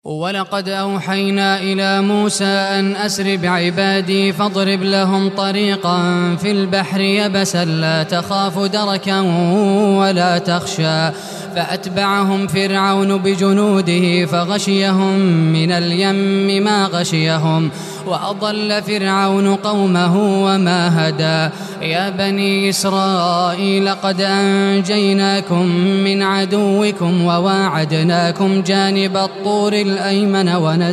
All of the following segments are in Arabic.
ولقد أوحينا إلى موسى أن أسر بعبادي فاضرب لهم طريقا في البحر يبسا لا تخاف دركا ولا تخشى فأتبعهم فرعون بجنوده فغشيهم من اليم ما غشيهم وأضل فرعون قومه وما هدى يا بني إسرائيل قد أنجيناكم من عدوكم وواعدناكم جانب الطور الأيمن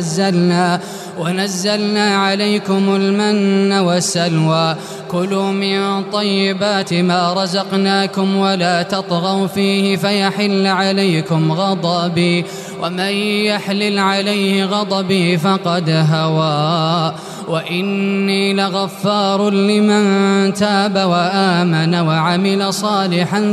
ونزلنا عليكم المن والسلوى كلوا من طيبات ما رزقناكم ولا تطغوا فيه فيحل عليكم غضبي ومن يحلل عليه غضبي فقد هوى وإني لغفار لمن تاب وآمن وعمل صالحا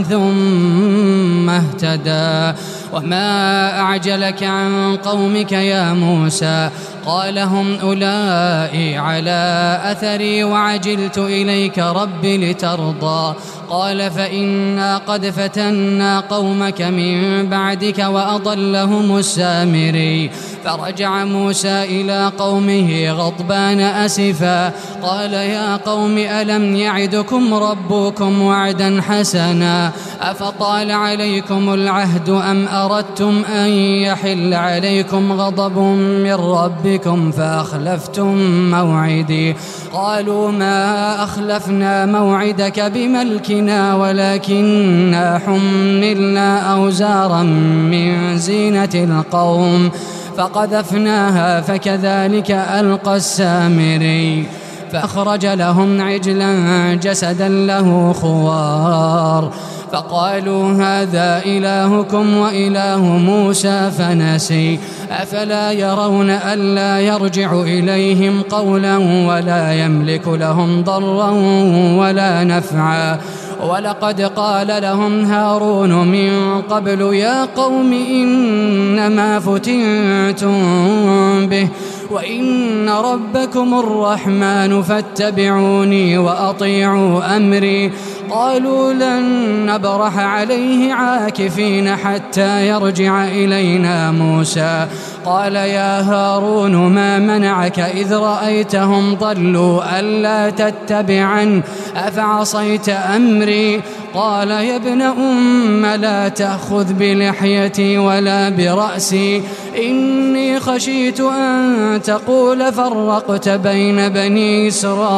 ثم اهتدى وما أعجلك عن قومك يا موسى قال هم أولئك على أثري وعجلت إليك رب لترضى قال فإنا قد فتنا قومك من بعدك وأضلهم السامري فرجع موسى إلى قومه غضبان أسفا قال يا قوم ألم يعدكم ربكم وعدا حسنا أفطال عليكم العهد أم أردتم أن يحل عليكم غضب من ربكم فأخلفتم موعدي قالوا ما أخلفنا موعدك بملكنا ولكننا حملنا أوزارا من زينة القوم فقذفناها فكذلك ألقى السامري فأخرج لهم عجلا جسدا له خوار فقالوا هذا إلهكم وإله موسى فنسي أفلا يرون ألا يرجع إليهم قولا ولا يملك لهم ضرا ولا نفعا ولقد قال لهم هارون من قبل يا قوم إنما فتنتم به وإن ربكم الرحمن فاتبعوني وأطيعوا أمري قالوا لن نبرح عليه عاكفين حتى يرجع إلينا موسى قال يا هارون ما منعك إذ رأيتهم ضلوا ألا تتبعن أفعصيت أمري قال يا ابن أم لا تأخذ بلحيتي ولا برأسي إني خشيت أن تقول فرقت بين بني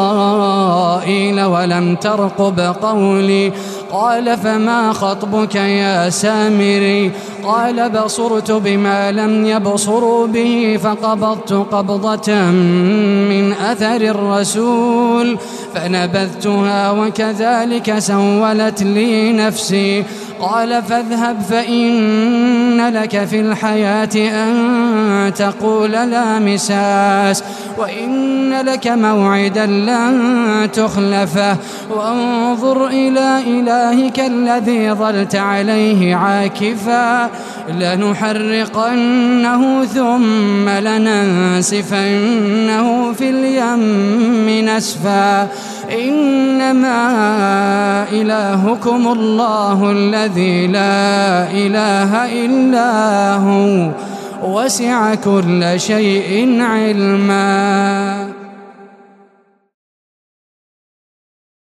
إسرائيل ولم ترقب قولي قال فما خطبك يا سامري قال بصرت بما لم يبصروا به فقبضت قبضة من أثر الرسول فنبذتها وكذلك سولت لي نفسي قال فاذهب فإن لك في الحياة أن تقول لا مساس وإن لك موعدا لن تخلفه وانظر إلى إلهك الذي ظلت عليه عاكفا لنحرقنه ثم لننسفنه في اليم نسفا إنما إلهكم الله الذي لا إله إلا هو وسع كل شيء علما.